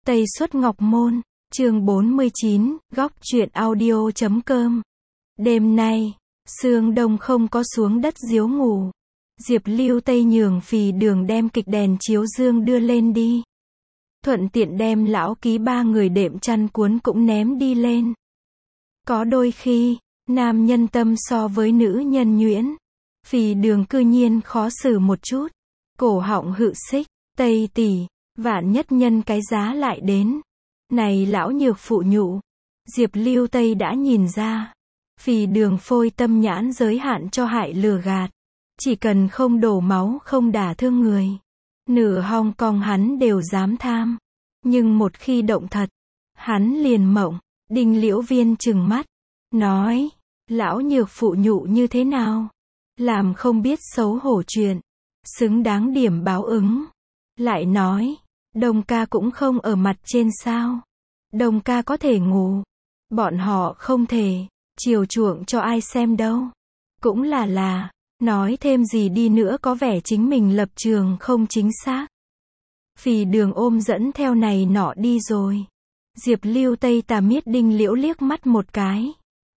Tây Xuất Ngọc Môn, chương 49, góc truyện audio.com. Đêm nay, Sương Đông không có xuống đất diếu ngủ. Diệp Lưu Tây nhường Phì Đường đem kịch đèn chiếu dương đưa lên đi. Thuận tiện đem lão ký ba người đệm chăn cuốn cũng ném đi lên. Có đôi khi, nam nhân tâm so với nữ nhân nhuyễn. Phì Đường cư nhiên khó xử một chút. Cổ họng hự xích, Tây tỷ, vạn nhất nhân cái giá lại đến. Này lão nhược phụ nhụ. Diệp Lưu Tây đã nhìn ra. Phì Đường phôi tâm nhãn giới hạn cho hại lừa gạt. Chỉ cần không đổ máu không đả thương người. Nửa Hong Kong hắn đều dám tham. Nhưng một khi động thật, hắn liền mộng. Đinh Liễu Viên trừng mắt. Nói, lão nhược phụ nhụ như thế nào? Làm không biết xấu hổ chuyện. Xứng đáng điểm báo ứng. Lại nói, Đông ca cũng không ở mặt trên sao. Đông ca có thể ngủ. Bọn họ không thể, chiều chuộng cho ai xem đâu. Cũng là, nói thêm gì đi nữa có vẻ chính mình lập trường không chính xác. Phì Đường ôm dẫn theo này nọ đi rồi. Diệp Lưu Tây tà miết Đinh Liễu liếc mắt một cái.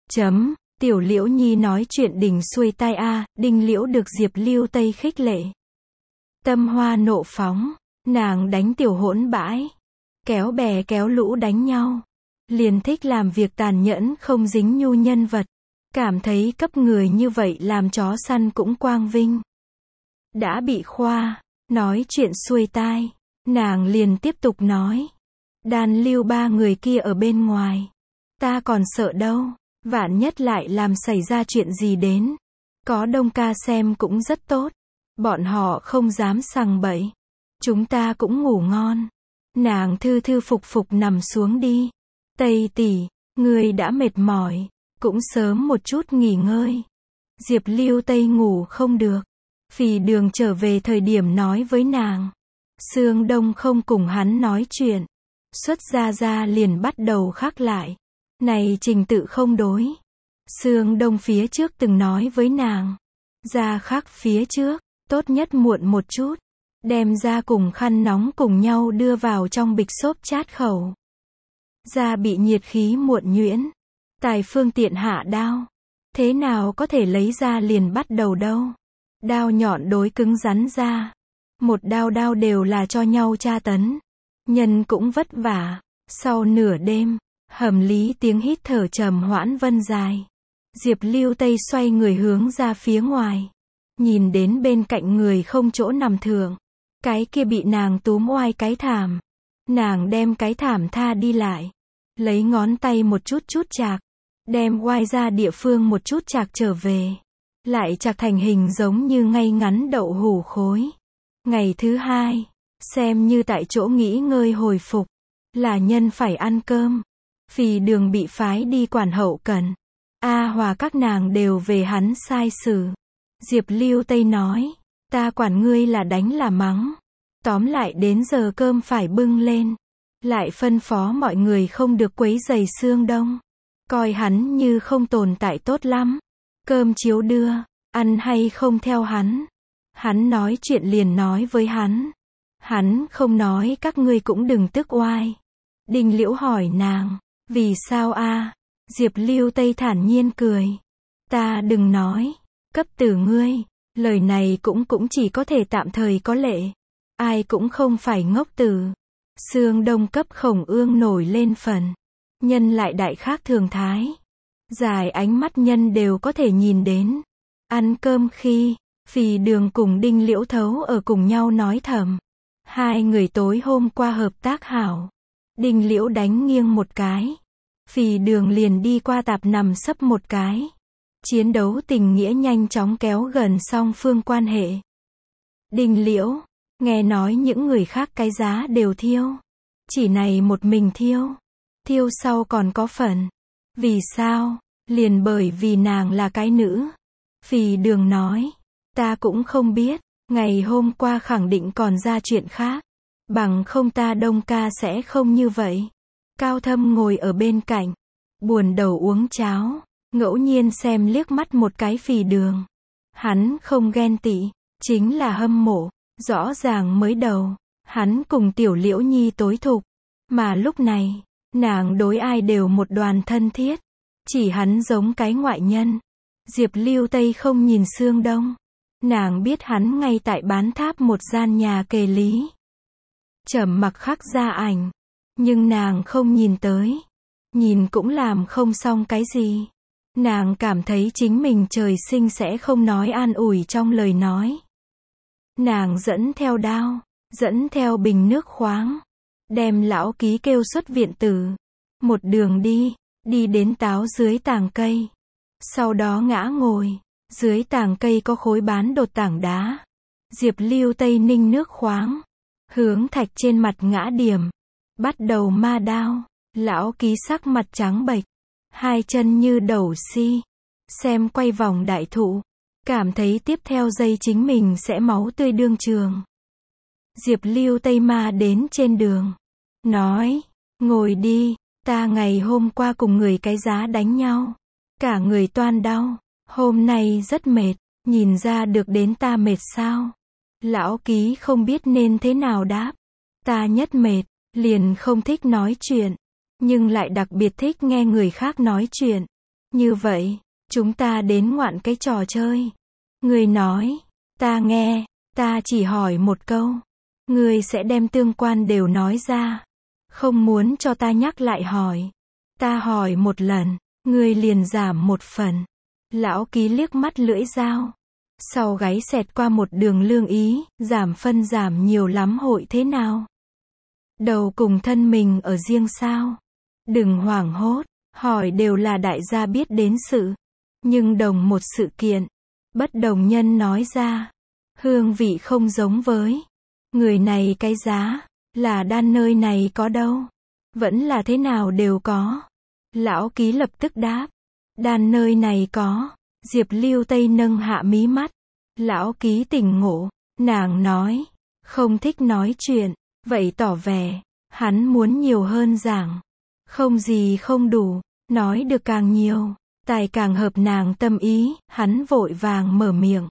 Tiểu Liễu Nhi nói chuyện đỉnh xuôi tai a. Đinh Liễu được Diệp Lưu Tây khích lệ. Tâm hoa nộ phóng. Nàng đánh tiểu hỗn bãi. Kéo bè kéo lũ đánh nhau. Liền thích làm việc tàn nhẫn không dính nhu nhân vật. Cảm thấy cấp người như vậy làm chó săn cũng quang vinh. Đã bị khoa, nói chuyện xuôi tai. Nàng liền tiếp tục nói. Đàn Lưu ba người kia ở bên ngoài. Ta còn sợ đâu. Vạn nhất lại làm xảy ra chuyện gì đến. Có Đông ca xem cũng rất tốt. Bọn họ không dám sằng bậy. Chúng ta cũng ngủ ngon. Nàng thư thư phục phục nằm xuống đi. Tây tỷ, người đã mệt mỏi. Cũng sớm một chút nghỉ ngơi. Diệp Lưu Tây ngủ không được. Phì Đường trở về thời điểm nói với nàng. Sương Đông không cùng hắn nói chuyện. Xuất ra liền bắt đầu khắc lại. Này trình tự không đối. Sương Đông phía trước từng nói với nàng. Ra khắc phía trước, tốt nhất muộn một chút. Đem ra cùng khăn nóng cùng nhau đưa vào trong bịch xốp chát khẩu. Da bị nhiệt khí muộn nhuyễn. Tài phương tiện hạ đao. Thế nào có thể lấy ra liền bắt đầu đâu. Đao nhọn đối cứng rắn ra. Một đao đều là cho nhau tra tấn. Nhân cũng vất vả. Sau nửa đêm, Hầm Lý tiếng hít thở trầm hoãn vân dài. Diệp Lưu Tây xoay người hướng ra phía ngoài. Nhìn đến bên cạnh người không chỗ nằm thượng. Cái kia bị nàng túm oai cái thảm. Nàng đem cái thảm tha đi lại. Lấy ngón tay một chút chạc. Đem oai ra địa phương một chút chạc trở về. Lại chạc thành hình giống như ngay ngắn đậu hủ khối. Ngày thứ hai, xem như tại chỗ nghỉ ngơi hồi phục. Là nhân phải ăn cơm. Phì Đường bị phái đi quản hậu cần. A Hòa các nàng đều về hắn sai xử. Diệp Lưu Tây nói. Ta quản ngươi là đánh là mắng. Tóm lại đến giờ cơm phải bưng lên. Lại phân phó mọi người không được quấy rầy Sương Đông. Coi hắn như không tồn tại tốt lắm. Cơm chiếu đưa, ăn hay không theo hắn. Hắn nói chuyện liền nói với hắn. Hắn không nói các ngươi cũng đừng tức oai. Đinh Liễu hỏi nàng. Vì sao a? Diệp Lưu Tây thản nhiên cười. Ta đừng nói. Cấp tử ngươi. Lời này cũng chỉ có thể tạm thời có lệ. Ai cũng không phải ngốc tử. Sương Đông cấp Khổng Ương nổi lên phần. Nhân lại đại khác thường thái. Dài ánh mắt nhân đều có thể nhìn đến. Ăn cơm khi, Phì Đường cùng Đinh Liễu Thấu ở cùng nhau nói thầm. Hai người tối hôm qua hợp tác hảo. Đinh Liễu đánh nghiêng một cái. Phì Đường liền đi qua tạp nằm sấp một cái. Chiến đấu tình nghĩa nhanh chóng kéo gần song phương quan hệ. Đinh Liễu, nghe nói những người khác cái giá đều thiêu. Chỉ này một mình thiêu. Thiêu sau còn có phần. Vì sao? Liền bởi vì nàng là cái nữ. Phì Đường nói. Ta cũng không biết. Ngày hôm qua khẳng định còn ra chuyện khác. Bằng không ta Đông ca sẽ không như vậy. Cao Thâm ngồi ở bên cạnh. Buồn đầu uống cháo. Ngẫu nhiên xem liếc mắt một cái Phì Đường. Hắn không ghen tị. Chính là hâm mộ. Rõ ràng mới đầu. Hắn cùng Tiểu Liễu Nhi tối thục. Mà lúc này, nàng đối ai đều một đoàn thân thiết. Chỉ hắn giống cái ngoại nhân. Diệp Lưu Tây không nhìn Sương Đông. Nàng biết hắn ngay tại bán tháp một gian nhà kề Lý Trầm Mặc khắc ra ảnh. Nhưng nàng không nhìn tới. Nhìn cũng làm không xong cái gì. Nàng cảm thấy chính mình trời sinh sẽ không nói an ủi trong lời nói. Nàng dẫn theo đao, dẫn theo bình nước khoáng, đem lão Ký kêu xuất viện tử. Một đường đi đến táo dưới tàng cây. Sau đó ngã ngồi, dưới tàng cây có khối bán đột tảng đá. Diệp Lưu Tây ninh nước khoáng, hướng thạch trên mặt ngã điểm, bắt đầu ma đao. Lão Ký sắc mặt trắng bệch, hai chân như đầu si, xem quay vòng đại thụ, cảm thấy tiếp theo giây chính mình sẽ máu tươi đương trường. Diệp Lưu Tây ma đến trên đường, nói, ngồi đi, ta ngày hôm qua cùng người cái giá đánh nhau, cả người toan đau, hôm nay rất mệt, nhìn ra được đến ta mệt sao? Lão Ký không biết nên thế nào đáp, ta nhất mệt, liền không thích nói chuyện, nhưng lại đặc biệt thích nghe người khác nói chuyện. Như vậy, chúng ta đến ngoạn cái trò chơi. Người nói, ta nghe, ta chỉ hỏi một câu. Người sẽ đem tương quan đều nói ra. Không muốn cho ta nhắc lại hỏi. Ta hỏi một lần, người liền giảm một phần. Lão Ký liếc mắt lưỡi dao. Sau gáy xẹt qua một đường lương ý, giảm phân giảm nhiều lắm hội thế nào? Đầu cùng thân mình ở riêng sao? Đừng hoảng hốt, hỏi đều là đại gia biết đến sự. Nhưng đồng một sự kiện, bất đồng nhân nói ra. Hương vị không giống với. Người này cái giá, là đan nơi này có đâu. Vẫn là thế nào đều có. Lão Ký lập tức đáp. Đan nơi này có. Diệp Lưu Tây nâng hạ mí mắt. Lão Ký tỉnh ngộ. Nàng nói. Không thích nói chuyện. Vậy tỏ vẻ. Hắn muốn nhiều hơn giảng. Không gì không đủ. Nói được càng nhiều. Tài càng hợp nàng tâm ý. Hắn vội vàng mở miệng.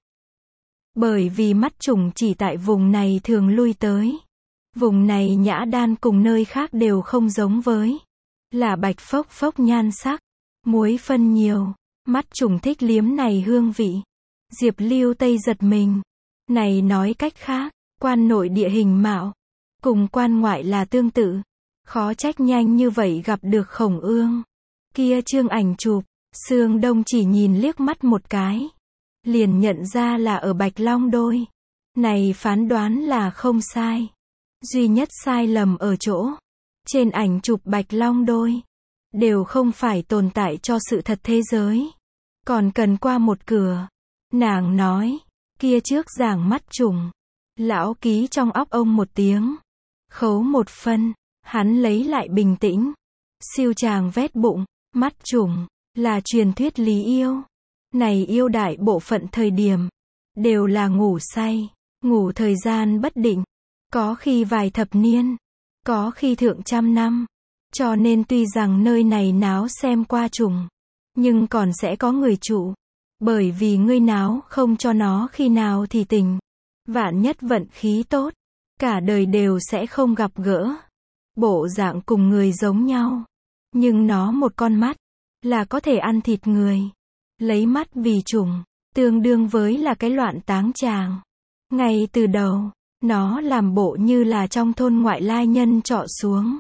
Bởi vì mắt trùng chỉ tại vùng này thường lui tới. Vùng này nhã đan cùng nơi khác đều không giống với. Là bạch phốc phốc nhan sắc. Muối phân nhiều. Mắt trùng thích liếm này hương vị. Diệp Lưu Tây giật mình. Này nói cách khác, quan nội địa hình mạo. Cùng quan ngoại là tương tự. Khó trách nhanh như vậy gặp được Khổng Ương. Kia trương ảnh chụp. Sương Đông chỉ nhìn liếc mắt một cái. Liền nhận ra là ở Bạch Long Đôi. Này phán đoán là không sai. Duy nhất sai lầm ở chỗ. Trên ảnh chụp Bạch Long Đôi. Đều không phải tồn tại cho sự thật thế giới. Còn cần qua một cửa. Nàng nói. Kia trước giảng mắt trùng. Lão Ký trong óc ông một tiếng. Khấu một phân. Hắn lấy lại bình tĩnh. Siêu chàng vét bụng. Mắt trùng. Là truyền thuyết lý yêu. Này yêu đại bộ phận thời điểm. Đều là ngủ say. Ngủ thời gian bất định. Có khi vài thập niên. Có khi thượng trăm năm. Cho nên tuy rằng nơi này náo xem qua trùng. Nhưng còn sẽ có người trụ. Bởi vì ngươi náo không cho nó khi nào thì tỉnh. Vạn nhất vận khí tốt. Cả đời đều sẽ không gặp gỡ. Bộ dạng cùng người giống nhau. Nhưng nó một con mắt. Là có thể ăn thịt người. Lấy mắt vì trùng. Tương đương với là cái loạn táng tràng. Ngay từ đầu. Nó làm bộ như là trong thôn ngoại lai nhân trọ xuống.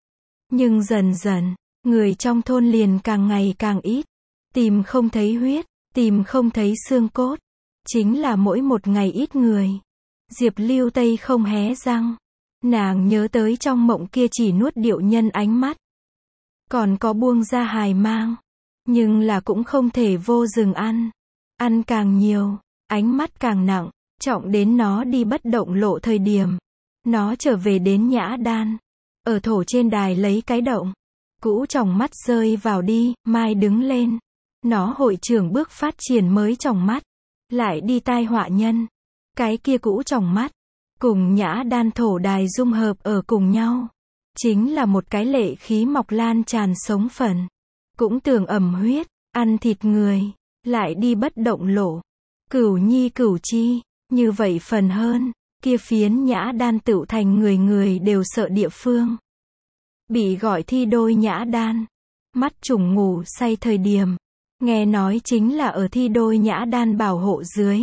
Nhưng dần dần. Người trong thôn liền càng ngày càng ít. Tìm không thấy huyết. Tìm không thấy xương cốt. Chính là mỗi một ngày ít người. Diệp Lưu Tây không hé răng. Nàng nhớ tới trong mộng kia chỉ nuốt điệu nhân ánh mắt. Còn có buông ra hài mang. Nhưng là cũng không thể vô rừng ăn. Ăn càng nhiều. Ánh mắt càng nặng. Trọng đến nó đi bất động lộ thời điểm. Nó trở về đến nhã đan. Ở thổ trên đài lấy cái động. Cũ tròng mắt rơi vào đi. Mai đứng lên. Nó hội trưởng bước phát triển mới tròng mắt. Lại đi tai họa nhân. Cái kia cũ tròng mắt. Cùng nhã đan thổ đài dung hợp ở cùng nhau. Chính là một cái lệ khí mọc lan tràn sống phần. Cũng tưởng ẩm huyết. Ăn thịt người. Lại đi bất động lộ. Cửu nhi cửu chi. Như vậy phần hơn. Kia phiến nhã đan tựu thành người người đều sợ địa phương. bị gọi thi đôi nhã đan. Mắt trùng ngủ say thời điểm, nghe nói chính là ở thi đôi nhã đan bảo hộ dưới.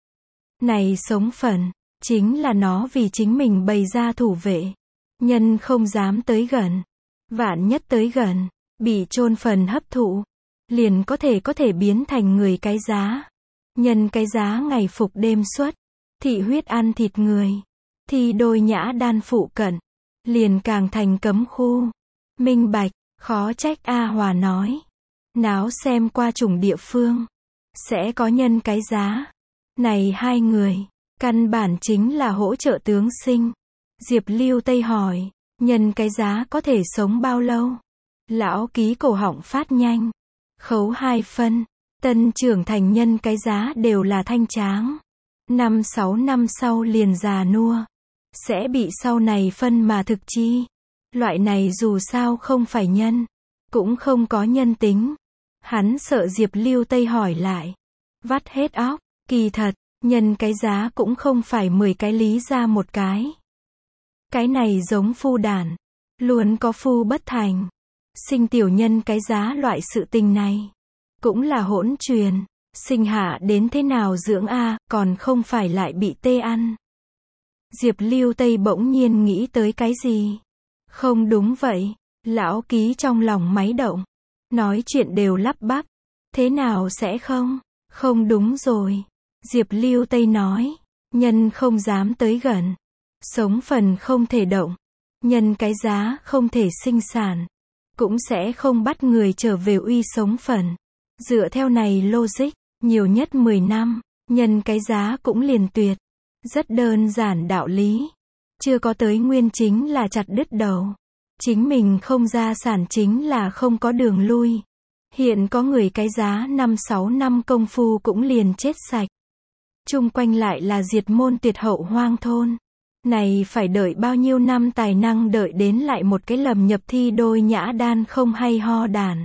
Này sống phần, chính là nó vì chính mình bày ra thủ vệ. Nhân không dám tới gần. Vạn nhất tới gần, bị chôn phần hấp thụ, liền có thể biến thành người cái giá. Nhân cái giá ngày phục đêm xuất, thị huyết ăn thịt người. Thi đôi nhã đan phụ cận, liền càng thành cấm khu. Minh bạch, khó trách A Hòa nói. Náo xem qua chủng địa phương, sẽ có nhân cái giá. Này hai người, căn bản chính là hỗ trợ tướng sinh. Diệp Lưu Tây hỏi, nhân cái giá có thể sống bao lâu? Lão Ký cổ họng phát nhanh. Khấu 2 phân, tân trưởng thành nhân cái giá đều là thanh tráng. 5-6 năm sau liền già nua. Sẽ bị sau này phân mà thực chi. Loại này dù sao không phải nhân, cũng không có nhân tính. Hắn sợ Diệp Lưu Tây hỏi lại. Vắt hết óc, kỳ thật, nhân cái giá cũng không phải 10 cái lý ra một cái. Cái này giống phu đản, luôn có phu bất thành. Sinh tiểu nhân cái giá loại sự tình này, cũng là hỗn truyền. Sinh hạ đến thế nào dưỡng a, còn không phải lại bị tê ăn. Diệp Lưu Tây bỗng nhiên nghĩ tới cái gì? Không đúng vậy, Lão Ký trong lòng máy động. Nói chuyện đều lắp bắp. Thế nào sẽ không? Không đúng rồi. Diệp Lưu Tây nói. Nhân không dám tới gần. Sống phần không thể động. Nhân cái giá không thể sinh sản. Cũng sẽ không bắt người trở về uy sống phần. Dựa theo này logic, nhiều nhất 10 năm, nhân cái giá cũng liền tuyệt. Rất đơn giản đạo lý. Chưa có tới nguyên chính là chặt đứt đầu. Chính mình không ra sản chính là không có đường lui. Hiện có người cái giá 5-6 năm công phu cũng liền chết sạch. Chung quanh lại là diệt môn tuyệt hậu hoang thôn. Này phải đợi bao nhiêu năm tài năng đợi đến lại một cái lầm nhập thi đôi nhã đan không hay ho đàn.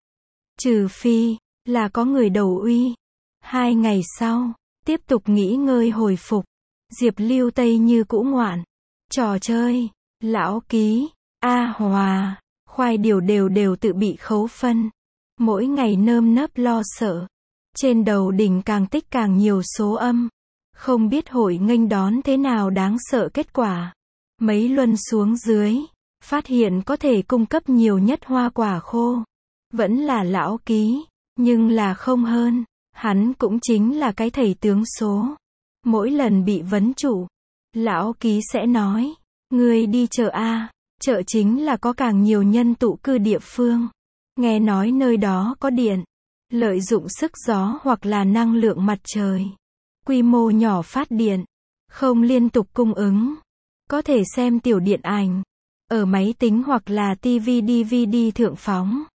Trừ phi, là có người đầu uy. 2 ngày sau, tiếp tục nghỉ ngơi hồi phục. Diệp Lưu Tây như cũ ngoạn. Trò chơi, Lão Ký, A Hòa, khoai điều đều tự bị khấu phân. Mỗi ngày nơm nớp lo sợ. Trên đầu đỉnh càng tích càng nhiều số âm. Không biết hội nghênh đón thế nào đáng sợ kết quả. Mấy luân xuống dưới, phát hiện có thể cung cấp nhiều nhất hoa quả khô. Vẫn là Lão Ký, nhưng là không hơn. Hắn cũng chính là cái thầy tướng số. Mỗi lần bị vấn chủ, Lão Ký sẽ nói, ngươi đi chợ A, chợ chính là có càng nhiều nhân tụ cư địa phương. Nghe nói nơi đó có điện, lợi dụng sức gió hoặc là năng lượng mặt trời. Quy mô nhỏ phát điện, không liên tục cung ứng. Có thể xem tiểu điện ảnh, ở máy tính hoặc là TV DVD thượng phóng.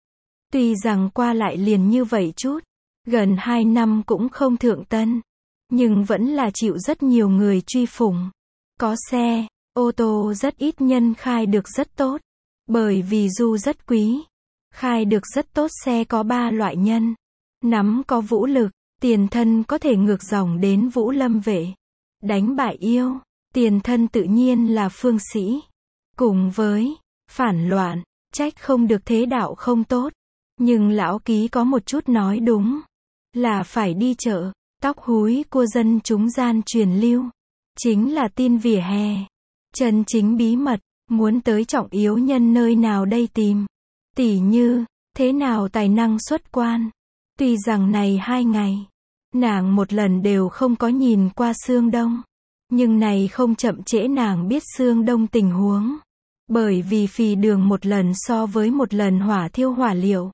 Tuy rằng qua lại liền như vậy chút, gần 2 năm cũng không thượng tân. Nhưng vẫn là chịu rất nhiều người truy phủng. Có xe, ô tô rất ít nhân khai được rất tốt. Bởi vì du rất quý. Khai được rất tốt xe có 3 loại nhân. Nắm có vũ lực, tiền thân có thể ngược dòng đến Vũ Lâm Vệ. Đánh bại yêu, tiền thân tự nhiên là phương sĩ. Cùng với phản loạn, trách không được thế đạo không tốt. Nhưng Lão Ký có một chút nói đúng. Là phải đi chợ. Tóc húi của dân chúng gian truyền lưu. Chính là tin vỉa hè. Chân chính bí mật, muốn tới trọng yếu nhân nơi nào đây tìm. Tỉ như, thế nào tài năng xuất quan. Tuy rằng này 2 ngày, nàng một lần đều không có nhìn qua Sương Đông. Nhưng này không chậm trễ nàng biết Sương Đông tình huống. Bởi vì phì đường một lần so với một lần hỏa thiêu hỏa liệu.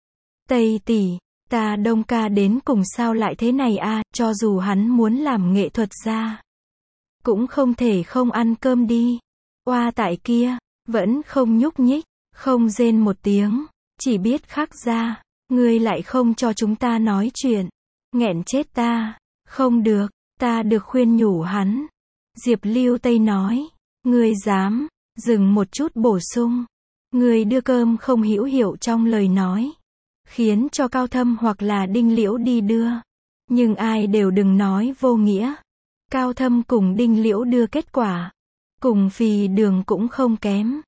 Tây tỷ. Ta Đông ca đến cùng sao lại thế này a, cho dù hắn muốn làm nghệ thuật gia, cũng không thể không ăn cơm đi. Oa tại kia, vẫn không nhúc nhích, không rên một tiếng, chỉ biết khắc ra, ngươi lại không cho chúng ta nói chuyện. Nghẹn chết ta, không được, ta được khuyên nhủ hắn. Diệp Lưu Tây nói, ngươi dám, dừng một chút bổ sung. Ngươi đưa cơm không hữu hiệu trong lời nói. Khiến cho Cao Thâm hoặc là Đinh Liễu đi đưa. Nhưng ai đều đừng nói vô nghĩa. Cao Thâm cùng Đinh Liễu đưa kết quả. Cùng phì đường cũng không kém.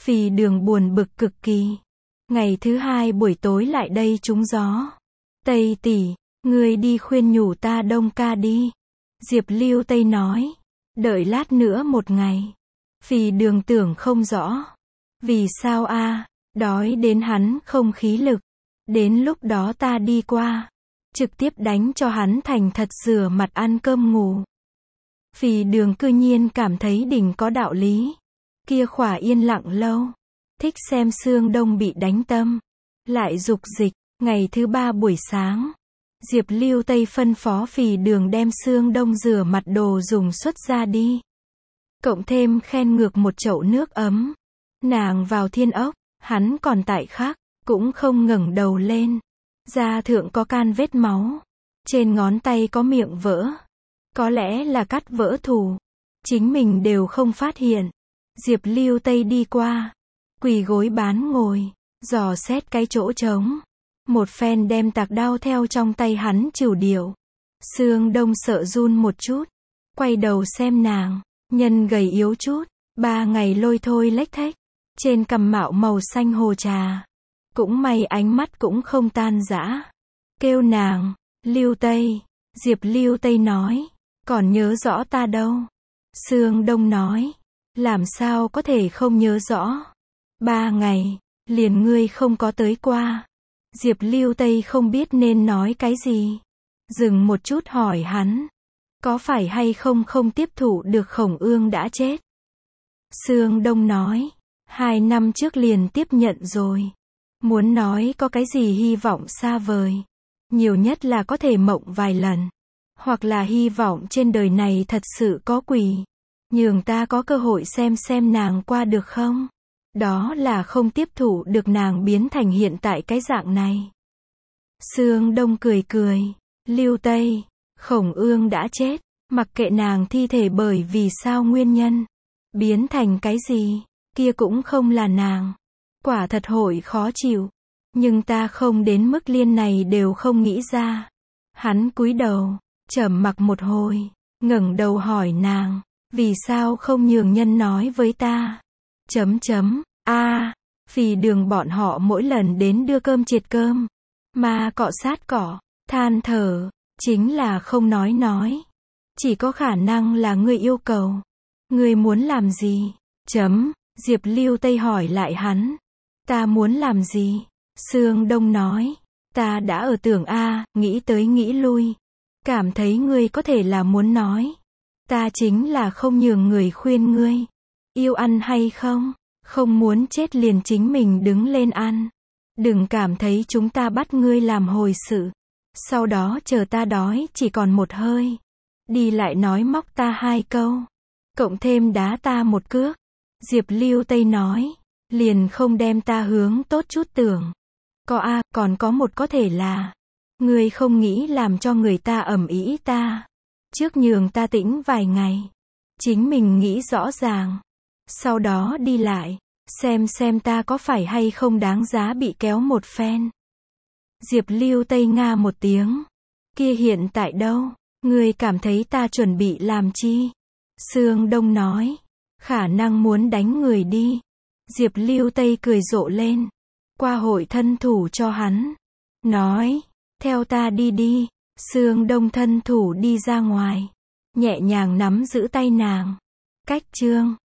Phì Đường buồn bực cực kỳ. Ngày thứ hai buổi tối lại đây trúng gió. Tây tỷ, ngươi đi khuyên nhủ ta Đông ca đi. Diệp Lưu Tây nói. Đợi lát nữa một ngày. Phì Đường tưởng không rõ. Vì sao a? Đói đến hắn không khí lực. Đến lúc đó ta đi qua. Trực tiếp đánh cho hắn thành thật rửa mặt ăn cơm ngủ. Phì Đường cư nhiên cảm thấy đỉnh có đạo lý. Kia khỏa yên lặng lâu. Thích xem Sương Đông bị đánh tâm. Lại dục dịch. Ngày thứ ba buổi sáng. Diệp Lưu Tây phân phó Phì Đường đem Sương Đông rửa mặt đồ dùng xuất ra đi. Cộng thêm khen ngược một chậu nước ấm. Nàng vào thiên ốc, hắn còn tại khác, cũng không ngẩng đầu lên. Da thượng có can vết máu. Trên ngón tay có miệng vỡ. Có lẽ là cắt vỡ thù. Chính mình đều không phát hiện. Diệp Lưu Tây đi qua. Quỳ gối bán ngồi. Dò xét cái chỗ trống. Một phen đem tạc đao theo trong tay hắn chịu điệu. Sương Đông sợ run một chút. Quay đầu xem nàng. Nhân gầy yếu chút. 3 ngày lôi thôi lếch thếch. Trên cằm mạo màu xanh hồ trà. Cũng may ánh mắt cũng không tan rã. Kêu nàng. Lưu Tây. Diệp Lưu Tây nói. Còn nhớ rõ ta đâu. Sương Đông nói. Làm sao có thể không nhớ rõ. 3 ngày. Liền ngươi không có tới qua. Diệp Lưu Tây không biết nên nói cái gì. Dừng một chút hỏi hắn. Có phải hay không không tiếp thụ được Khổng Ương đã chết? Sương Đông nói. 2 năm trước liền tiếp nhận rồi. Muốn nói có cái gì hy vọng xa vời. Nhiều nhất là có thể mộng vài lần. Hoặc là hy vọng trên đời này thật sự có quỷ. Nhường ta có cơ hội xem nàng qua được không? Đó là không tiếp thụ được nàng biến thành hiện tại cái dạng này. Sương Đông cười cười. Lưu Tây. Khổng Ương đã chết. Mặc kệ nàng thi thể bởi vì sao nguyên nhân. Biến thành cái gì. Kia cũng không là nàng. Quả thật hội khó chịu. Nhưng ta không đến mức liên này đều không nghĩ ra. Hắn cúi đầu. Trầm mặc một hồi. Ngẩng đầu hỏi nàng. Vì sao không nhường nhân nói với ta? Phì Đường bọn họ mỗi lần đến đưa cơm triệt cơm. Mà cọ sát cỏ. Than thở. Chính là không nói. Chỉ có khả năng là ngươi yêu cầu. Ngươi muốn làm gì? Diệp Lưu Tây hỏi lại hắn. Ta muốn làm gì? Sương Đông nói. Ta đã ở tưởng nghĩ tới nghĩ lui. Cảm thấy ngươi có thể là muốn nói. Ta chính là không nhường người khuyên ngươi. Yêu ăn hay không? Không muốn chết liền chính mình đứng lên ăn. Đừng cảm thấy chúng ta bắt ngươi làm hồi sự. Sau đó chờ ta đói chỉ còn một hơi. Đi lại nói móc ta 2 câu. Cộng thêm đá ta một cước. Diệp Lưu Tây nói. Liền không đem ta hướng tốt chút tưởng. Còn có một có thể là. Ngươi không nghĩ làm cho người ta ầm ĩ ta. Trước nhường ta tĩnh vài ngày. Chính mình nghĩ rõ ràng. Sau đó đi lại. Xem ta có phải hay không đáng giá bị kéo một phen. Diệp Lưu Tây nga một tiếng. Kia hiện tại đâu? Ngươi cảm thấy ta chuẩn bị làm chi? Sương Đông nói. Khả năng muốn đánh người đi. Diệp Lưu Tây cười rộ lên. Qua hội thân thủ cho hắn. Nói. Theo ta đi. Sương Đông thân thủ đi ra ngoài. Nhẹ nhàng nắm giữ tay nàng. Cách chương.